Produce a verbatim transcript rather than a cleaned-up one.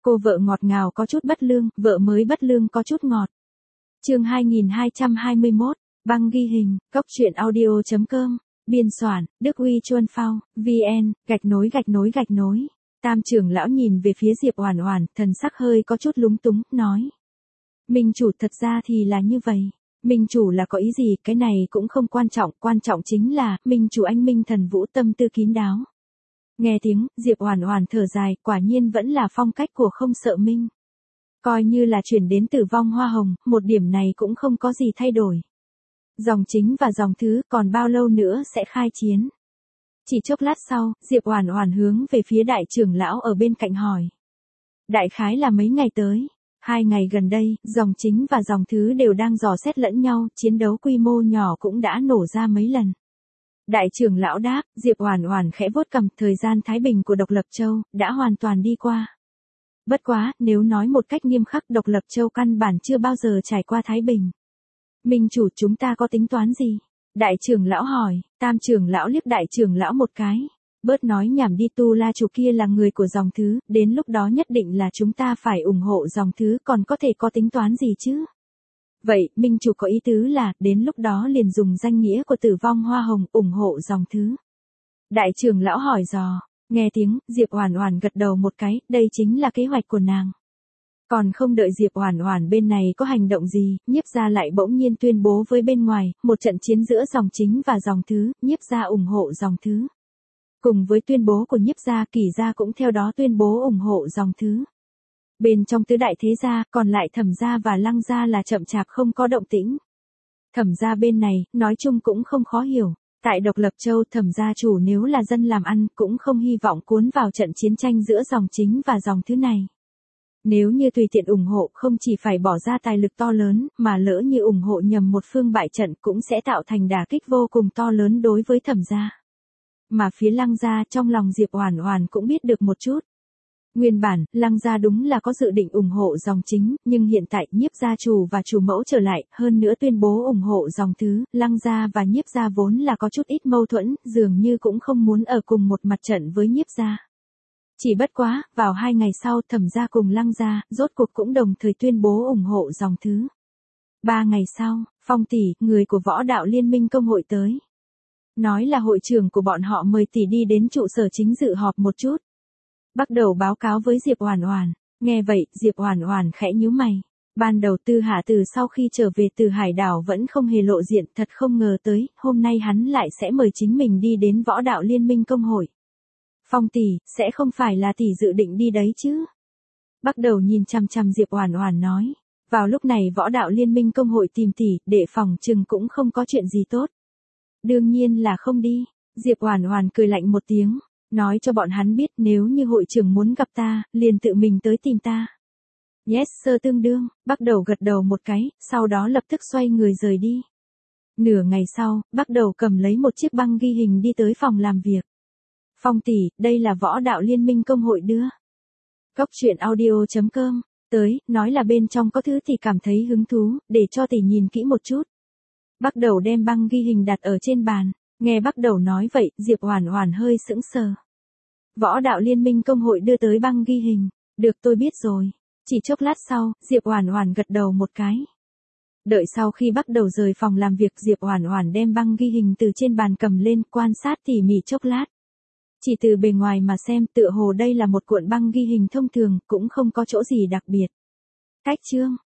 Cô vợ ngọt ngào có chút bất lương, vợ mới bất lương có chút ngọt. Chương hai nghìn hai trăm hai mươi mốt, băng ghi hình, cốc truyện audio chấm com, biên soạn, Đức Uy Chuân Phao, vn, gạch nối gạch nối gạch nối. Tam trưởng lão nhìn về phía Diệp Oản Oản, thần sắc hơi có chút lúng túng, nói. Minh chủ, thật ra thì là như vậy. Minh chủ là có ý gì, cái này cũng không quan trọng, quan trọng chính là, Minh chủ anh Minh Thần Vũ tâm tư kín đáo. Nghe tiếng, Diệp Oản Oản thở dài, quả nhiên vẫn là phong cách của không sợ Minh. Coi như là chuyển đến Tử Vong Hoa Hồng, một điểm này cũng không có gì thay đổi. Dòng chính và dòng thứ, còn bao lâu nữa sẽ khai chiến? Chỉ chốc lát sau, Diệp Oản Oản hướng về phía đại trưởng lão ở bên cạnh hỏi. Đại khái là mấy ngày tới. Hai ngày gần đây, dòng chính và dòng thứ đều đang dò xét lẫn nhau, chiến đấu quy mô nhỏ cũng đã nổ ra mấy lần. Đại trưởng lão đáp, Diệp Oản Oản khẽ vuốt cằm, thời gian thái bình của Độc Lập Châu đã hoàn toàn đi qua. Bất quá, nếu nói một cách nghiêm khắc, Độc Lập Châu căn bản chưa bao giờ trải qua thái bình. Minh chủ, chúng ta có tính toán gì? Đại trưởng lão hỏi. Tam trưởng lão liếc đại trưởng lão một cái. Bớt nói nhảm đi, Tu La chủ kia là người của dòng thứ, đến lúc đó nhất định là chúng ta phải ủng hộ dòng thứ, còn có thể có tính toán gì chứ? Vậy, Minh chủ có ý tứ là, đến lúc đó liền dùng danh nghĩa của Tử Vong Hoa Hồng ủng hộ dòng thứ. Đại trưởng lão hỏi dò, nghe tiếng, Diệp Oản Oản gật đầu một cái, đây chính là kế hoạch của nàng. Còn không đợi Diệp Oản Oản bên này có hành động gì, Nhiếp gia lại bỗng nhiên tuyên bố với bên ngoài, một trận chiến giữa dòng chính và dòng thứ, Nhiếp gia ủng hộ dòng thứ. Cùng với tuyên bố của Nhiếp gia, Kỷ gia cũng theo đó tuyên bố ủng hộ dòng thứ. Bên trong tứ đại thế gia, còn lại Thẩm gia và Lăng gia là chậm chạp không có động tĩnh. Thẩm gia bên này, nói chung cũng không khó hiểu. Tại Độc Lập Châu, Thẩm gia chủ nếu là dân làm ăn, cũng không hy vọng cuốn vào trận chiến tranh giữa dòng chính và dòng thứ này. Nếu như tùy tiện ủng hộ, không chỉ phải bỏ ra tài lực to lớn, mà lỡ như ủng hộ nhầm một phương bại trận cũng sẽ tạo thành đả kích vô cùng to lớn đối với Thẩm gia. Mà phía Lăng gia, trong lòng Diệp Oản Oản cũng biết được một chút. Nguyên bản, Lăng gia đúng là có dự định ủng hộ dòng chính, nhưng hiện tại Nhiếp gia chủ và chủ mẫu trở lại, hơn nữa tuyên bố ủng hộ dòng thứ, Lăng gia và Nhiếp gia vốn là có chút ít mâu thuẫn, dường như cũng không muốn ở cùng một mặt trận với Nhiếp gia. Chỉ bất quá, vào hai ngày sau, Thẩm gia cùng Lăng gia, rốt cuộc cũng đồng thời tuyên bố ủng hộ dòng thứ. Ba ngày sau, Phong tỷ, người của Võ Đạo Liên Minh công hội tới. Nói là hội trưởng của bọn họ mời tỷ đi đến trụ sở chính dự họp một chút. Bắt đầu báo cáo với Diệp Oản Oản. Nghe vậy, Diệp Oản Oản khẽ nhíu mày. Ban đầu Tư Hạ Từ sau khi trở về từ hải đảo vẫn không hề lộ diện, thật không ngờ tới, hôm nay hắn lại sẽ mời chính mình đi đến Võ Đạo Liên Minh công hội. Phong tỷ, sẽ không phải là tỷ dự định đi đấy chứ? Bắt đầu nhìn chằm chằm Diệp Oản Oản nói. Vào lúc này Võ Đạo Liên Minh công hội tìm tỷ, để phòng chừng cũng không có chuyện gì tốt. Đương nhiên là không đi. Diệp Oản Oản cười lạnh một tiếng, nói cho bọn hắn biết nếu như hội trưởng muốn gặp ta, liền tự mình tới tìm ta. Yes sir, tương đương, bắt đầu gật đầu một cái, sau đó lập tức xoay người rời đi. Nửa ngày sau, bắt đầu cầm lấy một chiếc băng ghi hình đi tới phòng làm việc. Phong tỷ, đây là Võ Đạo Liên Minh công hội đưa. Cốc truyện audio chấm com, tới, nói là bên trong có thứ thì cảm thấy hứng thú, để cho tỷ nhìn kỹ một chút. Bắt đầu đem băng ghi hình đặt ở trên bàn, nghe bắt đầu nói vậy, Diệp Oản Oản hơi sững sờ. Võ Đạo Liên Minh công hội đưa tới băng ghi hình, được, tôi biết rồi. Chỉ chốc lát sau, Diệp Oản Oản gật đầu một cái. Đợi sau khi bắt đầu rời phòng làm việc, Diệp Oản Oản đem băng ghi hình từ trên bàn cầm lên, quan sát tỉ mỉ chốc lát. Chỉ từ bề ngoài mà xem, tựa hồ đây là một cuộn băng ghi hình thông thường, cũng không có chỗ gì đặc biệt. Cách chương,